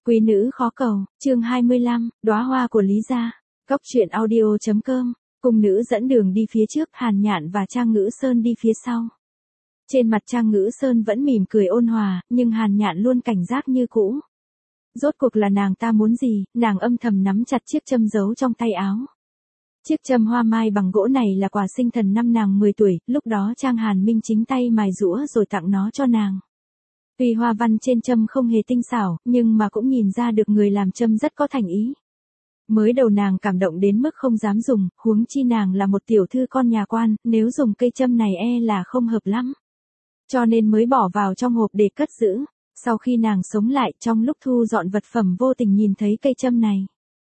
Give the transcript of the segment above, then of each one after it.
Quý nữ khó cầu, chương 25, đóa hoa của Lý gia. Cóc truyện audio.com, cung nữ dẫn đường đi phía trước, Hàn Nhạn và Trang Ngữ Sơn đi phía sau. Trên mặt Trang Ngữ Sơn vẫn mỉm cười ôn hòa, nhưng Hàn Nhạn luôn cảnh giác như cũ. Rốt cuộc là nàng ta muốn gì, nàng âm thầm nắm chặt chiếc châm giấu trong tay áo. Chiếc châm hoa mai bằng gỗ này là quà sinh thần năm nàng 10 tuổi, lúc đó Trang Hàn Minh chính tay mài giũa rồi tặng nó cho nàng. Tuy hoa văn trên châm không hề tinh xảo, nhưng mà cũng nhìn ra được người làm châm rất có thành ý. Mới đầu nàng cảm động đến mức không dám dùng, huống chi nàng là một tiểu thư con nhà quan, nếu dùng cây châm này là không hợp lắm. Cho nên mới bỏ vào trong hộp để cất giữ. Sau khi nàng sống lại, trong lúc thu dọn vật phẩm vô tình nhìn thấy cây châm này.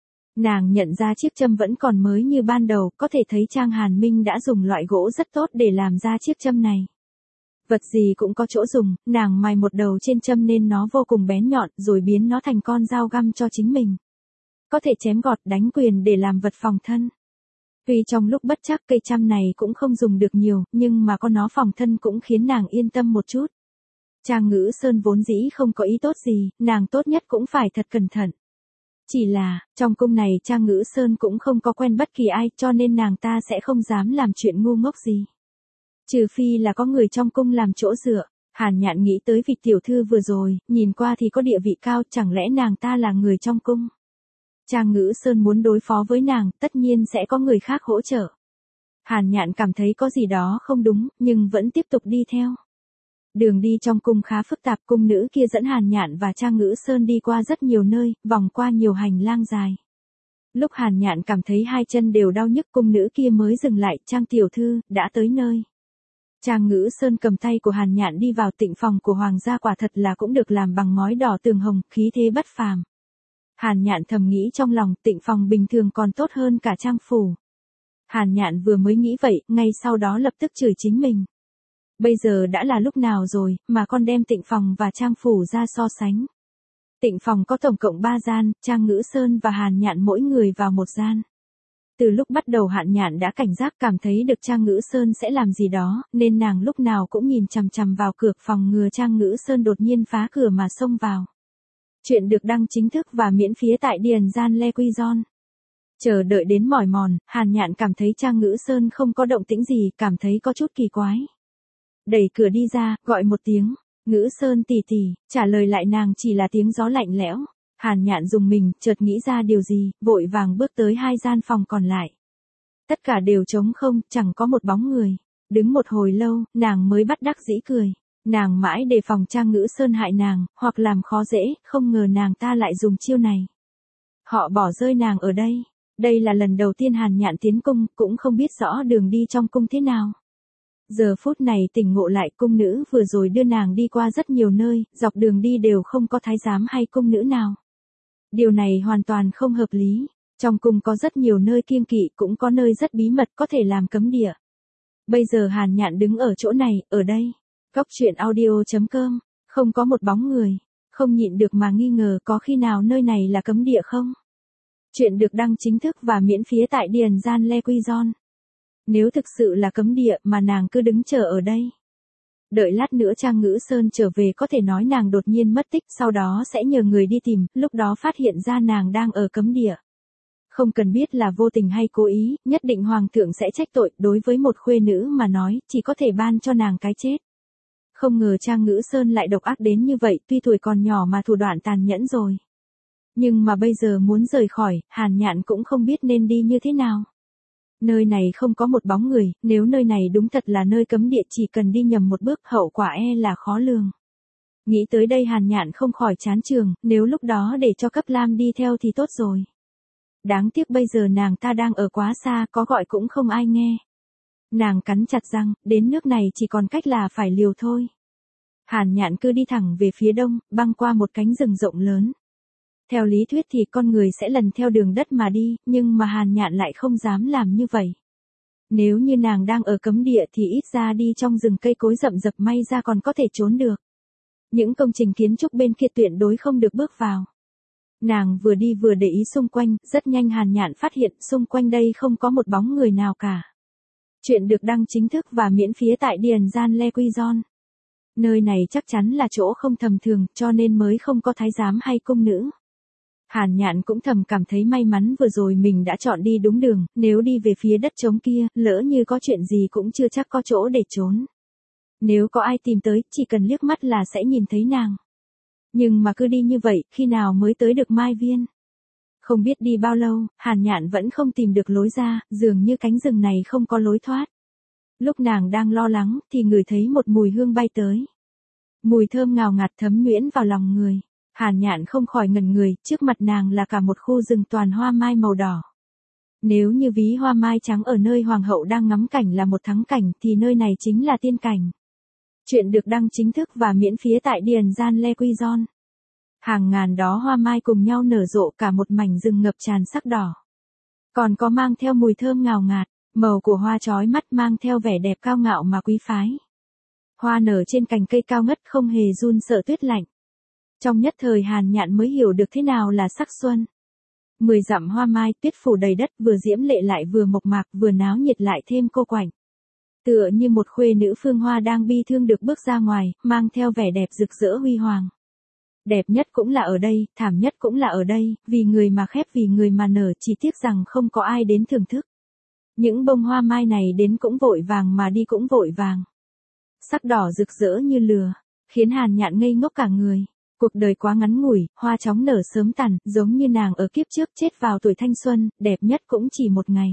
Nàng nhận ra chiếc châm vẫn còn mới như ban đầu, có thể thấy Trang Hàn Minh đã dùng loại gỗ rất tốt để làm ra chiếc châm này. Vật gì cũng có chỗ dùng, nàng mài một đầu trên châm nên nó vô cùng bén nhọn, rồi biến nó thành con dao găm cho chính mình. Có thể chém gọt, đánh quyền để làm vật phòng thân. Tuy trong lúc bất trắc cây châm này cũng không dùng được nhiều, nhưng mà có nó phòng thân cũng khiến nàng yên tâm một chút. Trang Ngữ Sơn vốn dĩ không có ý tốt gì, nàng tốt nhất cũng phải thật cẩn thận. Chỉ là, trong cung này Trang Ngữ Sơn cũng không có quen bất kỳ ai, cho nên nàng ta sẽ không dám làm chuyện ngu ngốc gì. Trừ phi là có người trong cung làm chỗ dựa. Hàn Nhạn nghĩ tới vị tiểu thư vừa rồi, nhìn qua thì có địa vị cao, chẳng lẽ nàng ta là người trong cung. Trang Ngữ Sơn muốn đối phó với nàng, tất nhiên sẽ có người khác hỗ trợ. Hàn Nhạn cảm thấy có gì đó không đúng, nhưng vẫn tiếp tục đi theo. Đường đi trong cung khá phức tạp, cung nữ kia dẫn Hàn Nhạn và Trang Ngữ Sơn đi qua rất nhiều nơi, vòng qua nhiều hành lang dài. Lúc Hàn Nhạn cảm thấy hai chân đều đau nhức, cung nữ kia mới dừng lại, Trang tiểu thư, đã tới nơi. Trang Ngữ Sơn cầm tay của Hàn Nhạn đi vào tịnh phòng của hoàng gia, quả thật là cũng được làm bằng ngói đỏ tường hồng, khí thế bất phàm. Hàn Nhạn thầm nghĩ trong lòng, tịnh phòng bình thường còn tốt hơn cả trang phủ. Hàn Nhạn vừa mới nghĩ vậy, ngay sau đó lập tức chửi chính mình. Bây giờ đã là lúc nào rồi, mà con đem tịnh phòng và trang phủ ra so sánh. Tịnh phòng có tổng cộng 3 gian, Trang Ngữ Sơn và Hàn Nhạn mỗi người vào một gian. Từ lúc bắt đầu Hàn Nhạn đã cảnh giác, cảm thấy được Trang Ngữ Sơn sẽ làm gì đó, nên nàng lúc nào cũng nhìn chằm chằm vào cửa, phòng ngừa Trang Ngữ Sơn đột nhiên phá cửa mà xông vào. Chuyện được đăng chính thức và miễn phí tại Điền Gian Le Quy Gion. Chờ đợi đến mỏi mòn, Hàn Nhạn cảm thấy Trang Ngữ Sơn không có động tĩnh gì, cảm thấy có chút kỳ quái. Đẩy cửa đi ra, gọi một tiếng, Ngữ Sơn tỷ tỷ, trả lời lại nàng chỉ là tiếng gió lạnh lẽo. Hàn Nhạn dùng mình, chợt nghĩ ra điều gì, vội vàng bước tới hai gian phòng còn lại. Tất cả đều trống không, chẳng có một bóng người. Đứng một hồi lâu, nàng mới bắt đắc dĩ cười. Nàng mãi đề phòng Trang Ngữ Sơn hại nàng, hoặc làm khó dễ, không ngờ nàng ta lại dùng chiêu này. Họ bỏ rơi nàng ở đây. Đây là lần đầu tiên Hàn Nhạn tiến cung, cũng không biết rõ đường đi trong cung thế nào. Giờ phút này tỉnh ngộ lại, cung nữ vừa rồi đưa nàng đi qua rất nhiều nơi, dọc đường đi đều không có thái giám hay cung nữ nào. Điều này hoàn toàn không hợp lý. Trong cung có rất nhiều nơi kiêng kỵ, cũng có nơi rất bí mật có thể làm cấm địa. Bây giờ Hàn Nhạn đứng ở chỗ này, ở đây. Cóc truyện audio.com, không có một bóng người. Không nhịn được mà nghi ngờ có khi nào nơi này là cấm địa không? Chuyện được đăng chính thức và miễn phí tại Điền Gian Le Quy Gion. Nếu thực sự là cấm địa mà nàng cứ đứng chờ ở đây. Đợi lát nữa Trang Ngữ Sơn trở về có thể nói nàng đột nhiên mất tích, sau đó sẽ nhờ người đi tìm, lúc đó phát hiện ra nàng đang ở cấm địa. Không cần biết là vô tình hay cố ý, nhất định hoàng thượng sẽ trách tội, đối với một khuê nữ mà nói, chỉ có thể ban cho nàng cái chết. Không ngờ Trang Ngữ Sơn lại độc ác đến như vậy, tuy tuổi còn nhỏ mà thủ đoạn tàn nhẫn rồi. Nhưng mà bây giờ muốn rời khỏi, Hàn Nhạn cũng không biết nên đi như thế nào. Nơi này không có một bóng người, nếu nơi này đúng thật là nơi cấm địa, chỉ cần đi nhầm một bước hậu quả là khó lường. Nghĩ tới đây Hàn Nhạn không khỏi chán trường, nếu lúc đó để cho Cấp Lam đi theo thì tốt rồi. Đáng tiếc bây giờ nàng ta đang ở quá xa, có gọi cũng không ai nghe. Nàng cắn chặt răng, đến nước này chỉ còn cách là phải liều thôi. Hàn Nhạn cứ đi thẳng về phía đông, băng qua một cánh rừng rộng lớn. Theo lý thuyết thì con người sẽ lần theo đường đất mà đi, nhưng mà Hàn Nhạn lại không dám làm như vậy. Nếu như nàng đang ở cấm địa thì ít ra đi trong rừng cây cối rậm rập, may ra còn có thể trốn được. Những công trình kiến trúc bên kia tuyệt đối không được bước vào. Nàng vừa đi vừa để ý xung quanh, rất nhanh Hàn Nhạn phát hiện xung quanh đây không có một bóng người nào cả. Chuyện được đăng chính thức và miễn phí tại Điền Gian Le Quy Gion. Nơi này chắc chắn là chỗ không tầm thường, cho nên mới không có thái giám hay cung nữ. Hàn Nhạn cũng thầm cảm thấy may mắn vừa rồi mình đã chọn đi đúng đường, nếu đi về phía đất trống kia, lỡ như có chuyện gì cũng chưa chắc có chỗ để trốn. Nếu có ai tìm tới, chỉ cần liếc mắt là sẽ nhìn thấy nàng. Nhưng mà cứ đi như vậy, khi nào mới tới được Mai Viên? Không biết đi bao lâu, Hàn Nhạn vẫn không tìm được lối ra, dường như cánh rừng này không có lối thoát. Lúc nàng đang lo lắng, thì ngửi thấy một mùi hương bay tới. Mùi thơm ngào ngạt thấm nhuyễn vào lòng người. Hàn Nhạn không khỏi ngẩn người, trước mặt nàng là cả một khu rừng toàn hoa mai màu đỏ. Nếu như ví hoa mai trắng ở nơi hoàng hậu đang ngắm cảnh là một thắng cảnh, thì nơi này chính là tiên cảnh. Chuyện được đăng chính thức và miễn phí tại Điền Gian Le Quy Gion. Hàng ngàn đó hoa mai cùng nhau nở rộ cả một mảnh rừng ngập tràn sắc đỏ. Còn có mang theo mùi thơm ngào ngạt, màu của hoa chói mắt mang theo vẻ đẹp cao ngạo mà quý phái. Hoa nở trên cành cây cao ngất không hề run sợ tuyết lạnh. Trong nhất thời Hàn Nhạn mới hiểu được thế nào là sắc xuân. 10 dặm hoa mai tuyết phủ đầy đất, vừa diễm lệ lại vừa mộc mạc, vừa náo nhiệt lại thêm cô quạnh. Tựa như một khuê nữ phương hoa đang bi thương được bước ra ngoài, mang theo vẻ đẹp rực rỡ huy hoàng. Đẹp nhất cũng là ở đây, thảm nhất cũng là ở đây, vì người mà khép vì người mà nở, chỉ tiếc rằng không có ai đến thưởng thức. Những bông hoa mai này đến cũng vội vàng mà đi cũng vội vàng. Sắc đỏ rực rỡ như lửa, khiến Hàn Nhạn ngây ngốc cả người. Cuộc đời quá ngắn ngủi, hoa chóng nở sớm tàn, giống như nàng ở kiếp trước chết vào tuổi thanh xuân, đẹp nhất cũng chỉ một ngày.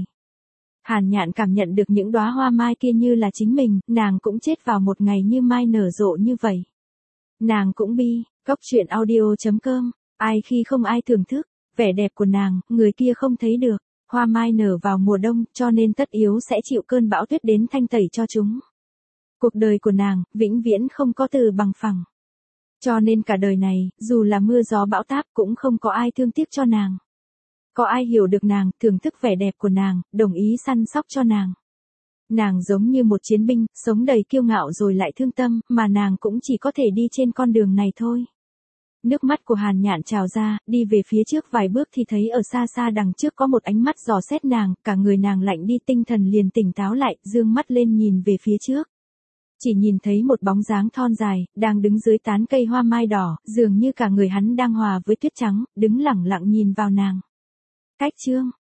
Hàn Nhạn cảm nhận được những đóa hoa mai kia như là chính mình, nàng cũng chết vào một ngày như mai nở rộ như vậy. Nàng cũng bi, Cóc truyện audio.com, ai khi không ai thưởng thức, vẻ đẹp của nàng, người kia không thấy được. Hoa mai nở vào mùa đông, cho nên tất yếu sẽ chịu cơn bão tuyết đến thanh tẩy cho chúng. Cuộc đời của nàng, vĩnh viễn không có từ bằng phẳng. Cho nên cả đời này, dù là mưa gió bão táp cũng không có ai thương tiếc cho nàng. Có ai hiểu được nàng, thưởng thức vẻ đẹp của nàng, đồng ý săn sóc cho nàng. Nàng giống như một chiến binh, sống đầy kiêu ngạo rồi lại thương tâm, mà nàng cũng chỉ có thể đi trên con đường này thôi. Nước mắt của Hàn Nhạn trào ra, đi về phía trước vài bước thì thấy ở xa xa đằng trước có một ánh mắt dò xét nàng, cả người nàng lạnh đi, tinh thần liền tỉnh táo lại, dương mắt lên nhìn về phía trước. Chỉ nhìn thấy một bóng dáng thon dài, đang đứng dưới tán cây hoa mai đỏ, dường như cả người hắn đang hòa với tuyết trắng, đứng lẳng lặng nhìn vào nàng. Cách chương